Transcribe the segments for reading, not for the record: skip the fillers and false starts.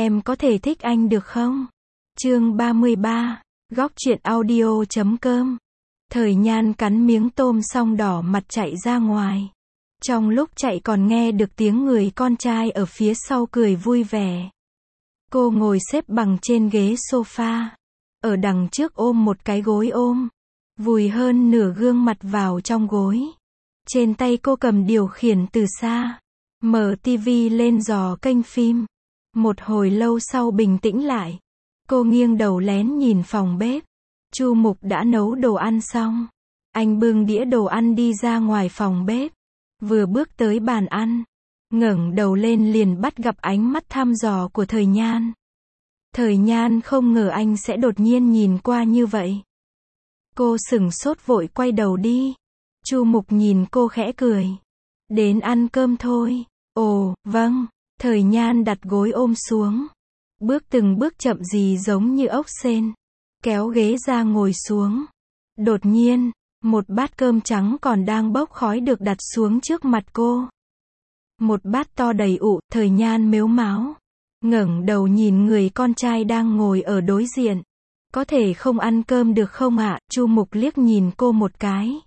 em có thể thích anh được không? Chương 33, góc truyện audio.com. Thời Nhan cắn miếng tôm xong đỏ mặt chạy ra ngoài. Trong lúc chạy còn nghe được tiếng người con trai ở phía sau cười vui vẻ. Cô ngồi xếp bằng trên ghế sofa. Ở đằng trước ôm một cái gối ôm. Vùi hơn nửa gương mặt vào trong gối. Trên tay cô cầm điều khiển từ xa. Mở tivi lên dò kênh phim. Một hồi lâu sau bình tĩnh lại. Cô nghiêng đầu lén nhìn phòng bếp. Chu Mục đã nấu đồ ăn xong. Anh bưng đĩa đồ ăn đi ra ngoài phòng bếp. Vừa bước tới bàn ăn. Ngẩng đầu lên liền bắt gặp ánh mắt thăm dò của Thời Nhan. Thời Nhan không ngờ anh sẽ đột nhiên nhìn qua như vậy. Cô sửng sốt vội quay đầu đi. Chu Mục nhìn cô khẽ cười. Đến ăn cơm thôi. Ồ, vâng. Thời Nhan đặt gối ôm xuống. Bước từng bước chậm gì giống như ốc sên. Kéo ghế ra ngồi xuống. Đột nhiên, một bát cơm trắng còn đang bốc khói được đặt xuống trước mặt cô. Một bát to đầy ụ, Thời Nhan mếu máo. Ngẩng đầu nhìn người con trai đang ngồi ở đối diện. Có thể không ăn cơm được không ạ? Chu Mục liếc nhìn cô một cái.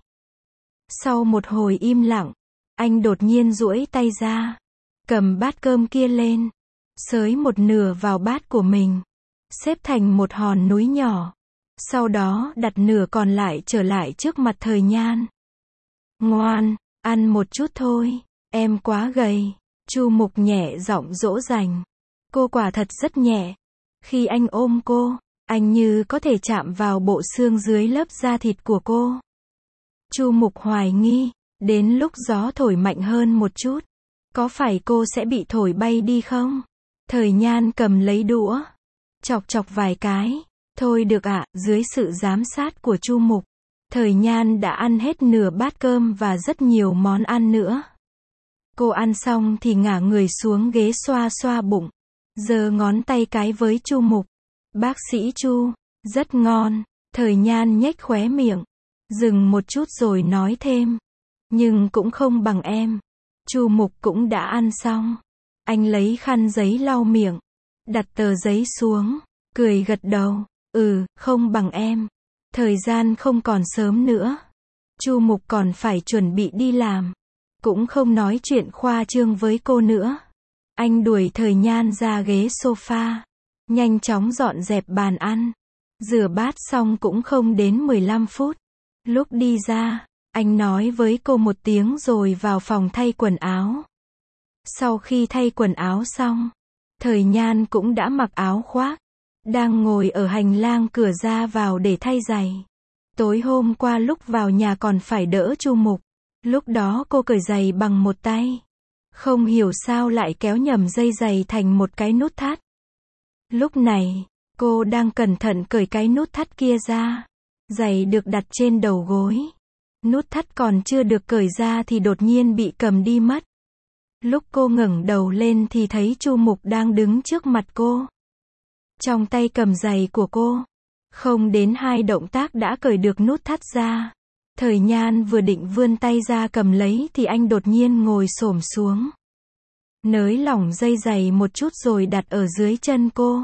Sau một hồi im lặng, anh đột nhiên duỗi tay ra. Cầm bát cơm kia lên. Xới một nửa vào bát của mình. Xếp thành một hòn núi nhỏ. Sau đó đặt nửa còn lại trở lại trước mặt Thời Nhan. Ngoan, ăn một chút thôi. Em quá gầy. Chu Mục nhẹ giọng dỗ dành. Cô quả thật rất nhẹ. Khi anh ôm cô, anh như có thể chạm vào bộ xương dưới lớp da thịt của cô. Chu Mục hoài nghi, đến lúc gió thổi mạnh hơn một chút, có phải cô sẽ bị thổi bay đi không? Thời Nhan cầm lấy đũa, chọc chọc vài cái. Thôi được ạ, dưới sự giám sát của Chu Mục, Thời Nhan đã ăn hết nửa bát cơm và rất nhiều món ăn nữa. Cô ăn xong thì ngả người xuống ghế xoa xoa bụng, giơ ngón tay cái với Chu Mục. Bác sĩ Chu, rất ngon. Thời Nhan nhếch khóe miệng, dừng một chút rồi nói thêm. Nhưng cũng không bằng em. Chu Mục cũng đã ăn xong. Anh lấy khăn giấy lau miệng, đặt tờ giấy xuống, cười gật đầu. Không bằng em. Thời gian không còn sớm nữa. Chu Mục còn phải chuẩn bị đi làm. Cũng không nói chuyện khoa trương với cô nữa. Anh đuổi Thời Nhan ra ghế sofa. Nhanh chóng dọn dẹp bàn ăn. Rửa bát xong cũng không đến 15 phút. Lúc đi ra, anh nói với cô một tiếng rồi vào phòng thay quần áo. Sau khi thay quần áo xong, Thời Nhan cũng đã mặc áo khoác. Đang ngồi ở hành lang cửa ra vào để thay giày. Tối hôm qua lúc vào nhà còn phải đỡ Chu Mục. Lúc đó cô cởi giày bằng một tay. Không hiểu sao lại kéo nhầm dây giày thành một cái nút thắt. Lúc này, cô đang cẩn thận cởi cái nút thắt kia ra. Giày được đặt trên đầu gối. Nút thắt còn chưa được cởi ra thì đột nhiên bị cầm đi mất. Lúc cô ngẩng đầu lên thì thấy Chu Mục đang đứng trước mặt cô. Trong tay cầm giày của cô. Không đến 2 động tác đã cởi được nút thắt ra. Thời Nhan vừa định vươn tay ra cầm lấy thì anh đột nhiên ngồi xổm xuống. Nới lỏng dây giày một chút rồi đặt ở dưới chân cô.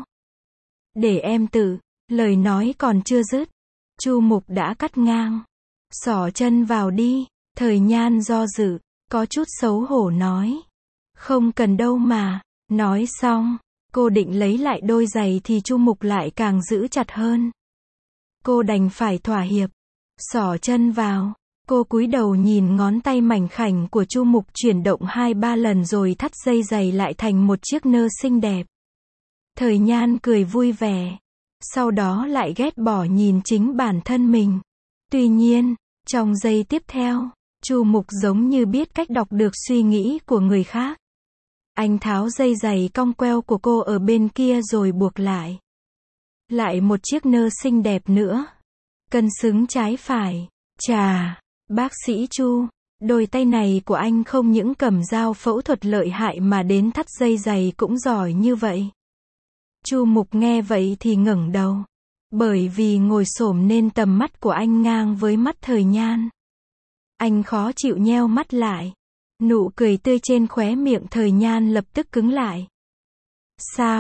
Để em tự. Lời nói còn chưa dứt. Chu Mục đã cắt ngang. Xỏ chân vào đi. Thời Nhan do dự, có chút xấu hổ nói. Không cần đâu mà. Nói xong, cô định lấy lại đôi giày thì Chu Mục lại càng giữ chặt hơn. Cô đành phải thỏa hiệp. Xỏ chân vào. Cô cúi đầu nhìn ngón tay mảnh khảnh của Chu Mục chuyển động 2-3 lần rồi thắt dây giày lại thành một chiếc nơ xinh đẹp. Thời Nhan cười vui vẻ. Sau đó lại ghét bỏ nhìn chính bản thân mình. Tuy nhiên, trong giây tiếp theo, Chu Mục giống như biết cách đọc được suy nghĩ của người khác. Anh tháo dây giày cong queo của cô ở bên kia rồi buộc lại. Lại một chiếc nơ xinh đẹp nữa. Cân xứng trái phải. Chà, bác sĩ Chu, đôi tay này của anh không những cầm dao phẫu thuật lợi hại mà đến thắt dây giày cũng giỏi như vậy. Chu Mục nghe vậy thì ngẩng đầu. Bởi vì ngồi xổm nên tầm mắt của anh ngang với mắt Thời Nhan. Anh khó chịu nheo mắt lại. Nụ cười tươi trên khóe miệng Thời Nhan lập tức cứng lại. Sao?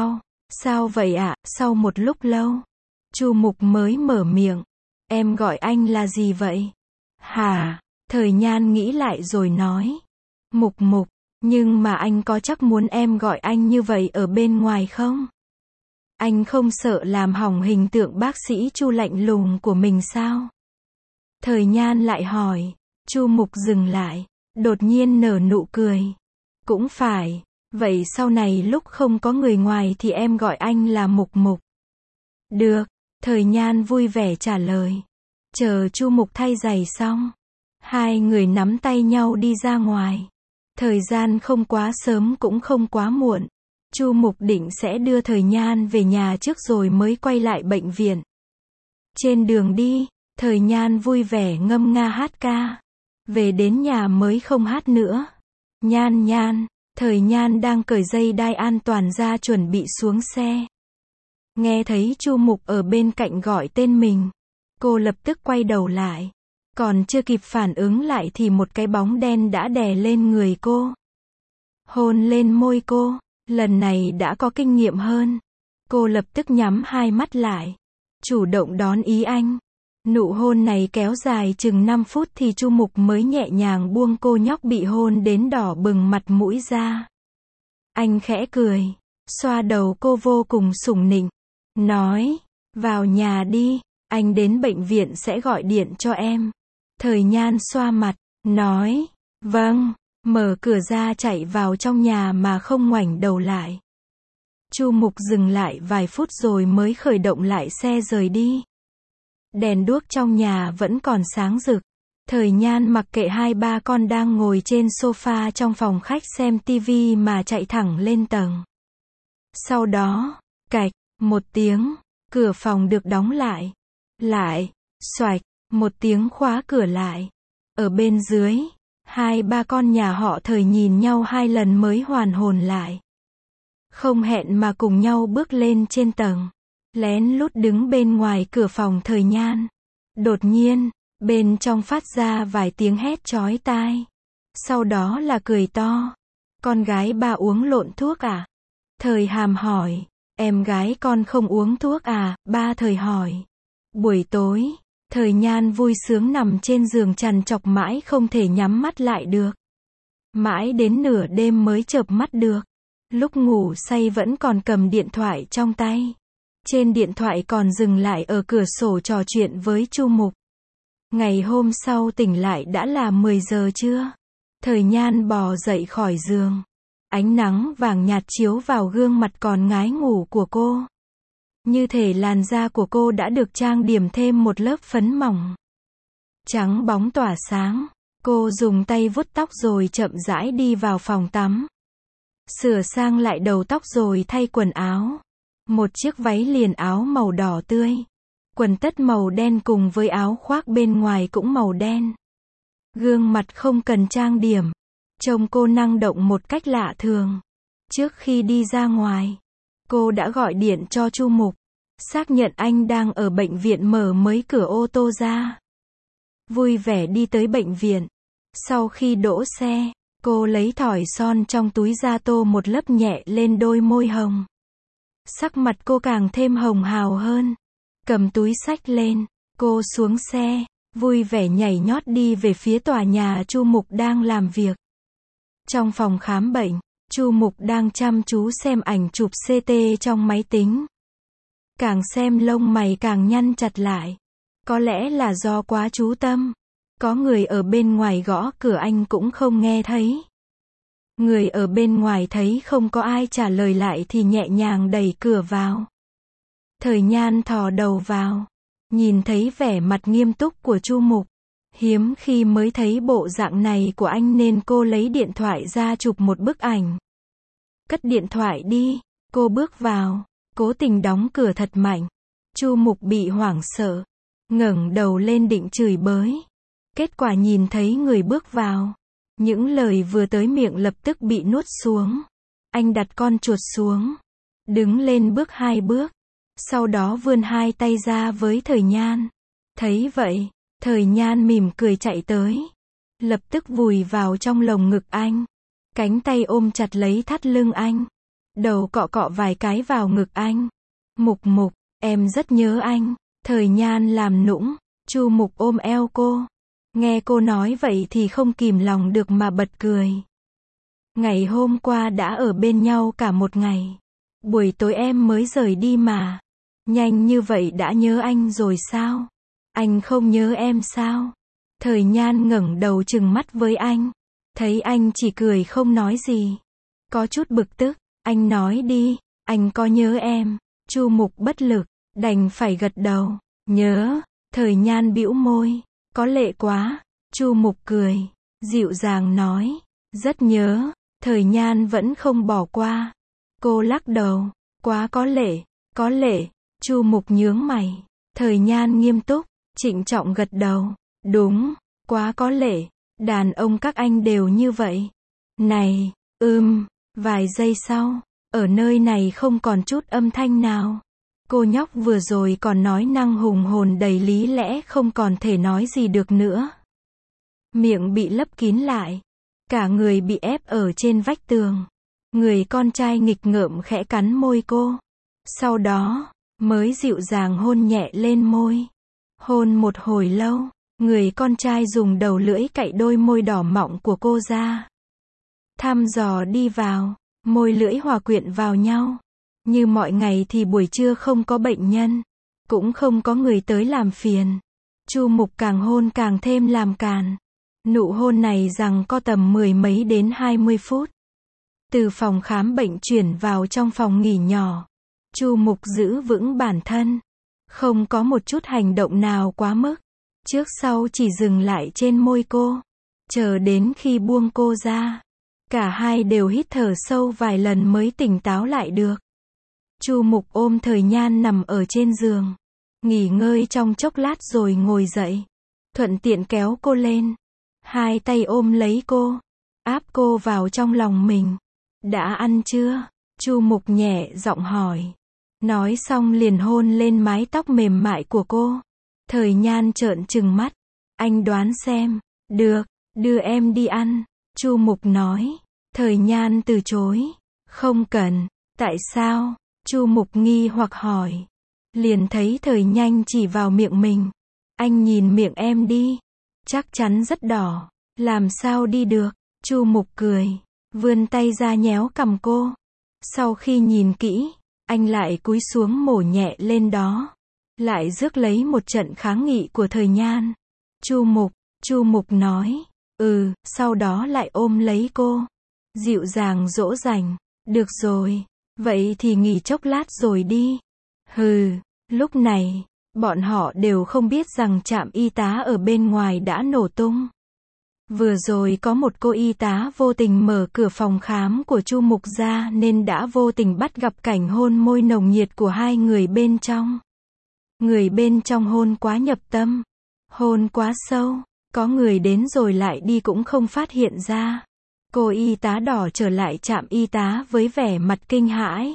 Sao vậy ạ? Sau một lúc lâu, Chu Mục mới mở miệng. Em gọi anh là gì vậy? Hả? Thời Nhan nghĩ lại rồi nói. Mục Mục, nhưng mà anh có chắc muốn em gọi anh như vậy ở bên ngoài không? Anh không sợ làm hỏng hình tượng bác sĩ Chu lạnh lùng của mình sao? Thời Nhan lại hỏi. Chu Mục dừng lại, đột nhiên nở nụ cười. Cũng phải, vậy sau này lúc không có người ngoài thì em gọi anh là Mục Mục. Được, Thời Nhan vui vẻ trả lời. Chờ Chu Mục thay giày xong, hai người nắm tay nhau đi ra ngoài. Thời gian không quá sớm cũng không quá muộn. Chu Mục định sẽ đưa Thời Nhan về nhà trước rồi mới quay lại bệnh viện. Trên đường đi, Thời Nhan vui vẻ ngâm nga hát ca. Về đến nhà mới không hát nữa. Nhan Nhan, Thời Nhan đang cởi dây đai an toàn ra chuẩn bị xuống xe. Nghe thấy Chu Mục ở bên cạnh gọi tên mình. Cô lập tức quay đầu lại. Còn chưa kịp phản ứng lại thì một cái bóng đen đã đè lên người cô. Hôn lên môi cô. Lần này đã có kinh nghiệm hơn. Cô lập tức nhắm hai mắt lại. Chủ động đón ý anh. Nụ hôn này kéo dài chừng 5 phút thì Chu Mục mới nhẹ nhàng buông cô nhóc bị hôn đến đỏ bừng mặt mũi ra. Anh khẽ cười, xoa đầu cô vô cùng sủng nịnh. Nói, vào nhà đi, anh đến bệnh viện sẽ gọi điện cho em. Thời Nhan xoa mặt, nói, vâng, mở cửa ra chạy vào trong nhà mà không ngoảnh đầu lại. Chu Mục dừng lại vài phút rồi mới khởi động lại xe rời đi. Đèn đuốc trong nhà vẫn còn sáng rực. Thời Nhan mặc kệ hai ba con đang ngồi trên sofa trong phòng khách xem tivi mà chạy thẳng lên tầng. Sau đó, cạch, một tiếng, cửa phòng được đóng lại. Lại, xoạch, một tiếng khóa cửa lại. Ở bên dưới, hai ba con nhà họ Thời nhìn nhau hai lần mới hoàn hồn lại. Không hẹn mà cùng nhau bước lên trên tầng. Lén lút đứng bên ngoài cửa phòng Thời Nhan. Đột nhiên, bên trong phát ra vài tiếng hét chói tai. Sau đó là cười to. Con gái ba uống lộn thuốc à? Thời Hàm hỏi. Em gái con không uống thuốc à? Ba Thời hỏi. Buổi tối, Thời Nhan vui sướng nằm trên giường trằn trọc mãi không thể nhắm mắt lại được. Mãi đến nửa đêm mới chợp mắt được. Lúc ngủ say vẫn còn cầm điện thoại trong tay. Trên điện thoại còn dừng lại ở cửa sổ trò chuyện với Chu Mục. Ngày hôm sau tỉnh lại đã là 10 giờ trưa. Thời Nhan bò dậy khỏi giường. Ánh nắng vàng nhạt chiếu vào gương mặt còn ngái ngủ của cô. Như thể làn da của cô đã được trang điểm thêm một lớp phấn mỏng. Trắng bóng tỏa sáng. Cô dùng tay vuốt tóc rồi chậm rãi đi vào phòng tắm. Sửa sang lại đầu tóc rồi thay quần áo. Một chiếc váy liền áo màu đỏ tươi. Quần tất màu đen cùng với áo khoác bên ngoài cũng màu đen. Gương mặt không cần trang điểm. Trông cô năng động một cách lạ thường. Trước khi đi ra ngoài, cô đã gọi điện cho Chu Mục. Xác nhận anh đang ở bệnh viện mở mới cửa ô tô ra. Vui vẻ đi tới bệnh viện. Sau khi đỗ xe, cô lấy thỏi son trong túi ra tô một lớp nhẹ lên đôi môi hồng. Sắc mặt cô càng thêm hồng hào hơn. Cầm túi xách lên, cô xuống xe, vui vẻ nhảy nhót đi về phía tòa nhà Chu Mục đang làm việc. Trong phòng khám bệnh, Chu Mục đang chăm chú xem ảnh chụp CT trong máy tính. Càng xem lông mày càng nhăn chặt lại. Có lẽ là do quá chú tâm. Có người ở bên ngoài gõ cửa anh cũng không nghe thấy. Người ở bên ngoài thấy không có ai trả lời lại thì nhẹ nhàng đẩy cửa vào. Thời Nhan thò đầu vào, nhìn thấy vẻ mặt nghiêm túc của Chu Mục. Hiếm khi mới thấy bộ dạng này của anh nên cô lấy điện thoại ra chụp một bức ảnh. Cất điện thoại đi, cô bước vào, cố tình đóng cửa thật mạnh. Chu Mục bị hoảng sợ, ngẩng đầu lên định chửi bới. Kết quả nhìn thấy người bước vào. Những lời vừa tới miệng lập tức bị nuốt xuống. Anh đặt con chuột xuống, đứng lên bước 2 bước. Sau đó vươn 2 tay ra với Thời Nhan. Thấy vậy, Thời Nhan mỉm cười chạy tới. Lập tức vùi vào trong lồng ngực anh. Cánh tay ôm chặt lấy thắt lưng anh. đầu cọ cọ vài cái vào ngực anh. Mục Mục, em rất nhớ anh. Thời Nhan làm nũng, Chu Mục ôm eo cô. Nghe cô nói vậy thì không kìm lòng được mà bật cười. Ngày hôm qua đã ở bên nhau cả một ngày. Buổi tối em mới rời đi mà. Nhanh như vậy đã nhớ anh rồi sao? Anh không nhớ em sao? Thời Nhan ngẩng đầu trừng mắt với anh. Thấy anh chỉ cười không nói gì. Có chút bực tức, anh nói đi, anh có nhớ em? Chu Mục bất lực, đành phải gật đầu. Nhớ. Thời Nhan bĩu môi. Có lệ quá. Chu Mục cười, dịu dàng nói. Rất nhớ. Thời Nhan vẫn không bỏ qua. Cô lắc đầu. Quá có lệ. Có lệ. Chu Mục nhướng mày. Thời Nhan nghiêm túc, trịnh trọng gật đầu. Đúng. Quá có lệ. Đàn ông các anh đều như vậy. Này. Vài giây sau, ở nơi này không còn chút âm thanh nào. Cô nhóc vừa rồi còn nói năng hùng hồn đầy lý lẽ không còn thể nói gì được nữa. Miệng bị lấp kín lại. Cả người bị ép ở trên vách tường. Người con trai nghịch ngợm khẽ cắn môi cô. Sau đó, mới dịu dàng hôn nhẹ lên môi. Hôn một hồi lâu, người con trai dùng đầu lưỡi cạy đôi môi đỏ mọng của cô ra. Thăm dò đi vào, môi lưỡi hòa quyện vào nhau. Như mọi ngày thì buổi trưa không có bệnh nhân, cũng không có người tới làm phiền. Chu Mục càng hôn càng thêm làm càn. Nụ hôn này rằng có tầm 10 mấy đến 20 phút. Từ phòng khám bệnh chuyển vào trong phòng nghỉ nhỏ. Chu Mục giữ vững bản thân. Không có một chút hành động nào quá mức. Trước sau chỉ dừng lại trên môi cô. Chờ đến khi buông cô ra. Cả hai đều hít thở sâu vài lần mới tỉnh táo lại được. Chu Mục ôm Thời Nhan nằm ở trên giường. Nghỉ ngơi trong chốc lát rồi ngồi dậy. Thuận tiện kéo cô lên. Hai tay ôm lấy cô. Áp cô vào trong lòng mình. Đã ăn chưa? Chu Mục nhẹ giọng hỏi. Nói xong liền hôn lên mái tóc mềm mại của cô. Thời Nhan trợn trừng mắt. Anh đoán xem. Được, đưa em đi ăn. Chu Mục nói. Thời Nhan từ chối. Không cần. Tại sao? Chu Mục nghi hoặc hỏi. Liền thấy Thời Nhan chỉ vào miệng mình. Anh nhìn miệng em đi. Chắc chắn rất đỏ. Làm sao đi được? Chu Mục cười. Vươn tay ra nhéo cằm cô. Sau khi nhìn kỹ, anh lại cúi xuống mổ nhẹ lên đó. Lại rước lấy một trận kháng nghị của Thời Nhan. Chu Mục nói. Sau đó lại ôm lấy cô. Dịu dàng dỗ dành. Được rồi. Vậy thì nghỉ chốc lát rồi đi. Lúc này, bọn họ đều không biết rằng trạm y tá ở bên ngoài đã nổ tung. Vừa rồi có một cô y tá vô tình mở cửa phòng khám của Chu Mục ra nên đã vô tình bắt gặp cảnh hôn môi nồng nhiệt của hai người bên trong. Người bên trong hôn quá nhập tâm. Hôn quá sâu. Có người đến rồi lại đi cũng không phát hiện ra. Cô y tá đỏ trở lại trạm y tá với vẻ mặt kinh hãi.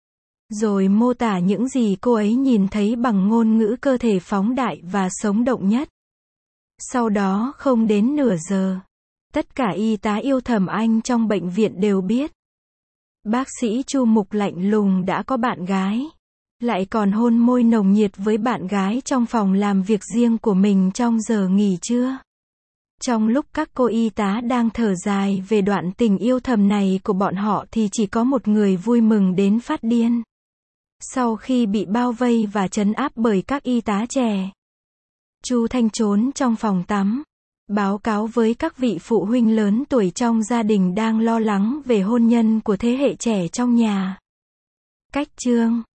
Rồi mô tả những gì cô ấy nhìn thấy bằng ngôn ngữ cơ thể phóng đại và sống động nhất. Sau đó không đến nửa giờ, tất cả y tá yêu thầm anh trong bệnh viện đều biết. Bác sĩ Chu Mục lạnh lùng đã có bạn gái. Lại còn hôn môi nồng nhiệt với bạn gái trong phòng làm việc riêng của mình trong giờ nghỉ trưa. Trong lúc các cô y tá đang thở dài về đoạn tình yêu thầm này của bọn họ thì chỉ có một người vui mừng đến phát điên. Sau khi bị bao vây và trấn áp bởi các y tá trẻ, Chu Thanh trốn trong phòng tắm, báo cáo với các vị phụ huynh lớn tuổi trong gia đình đang lo lắng về hôn nhân của thế hệ trẻ trong nhà. Cách chương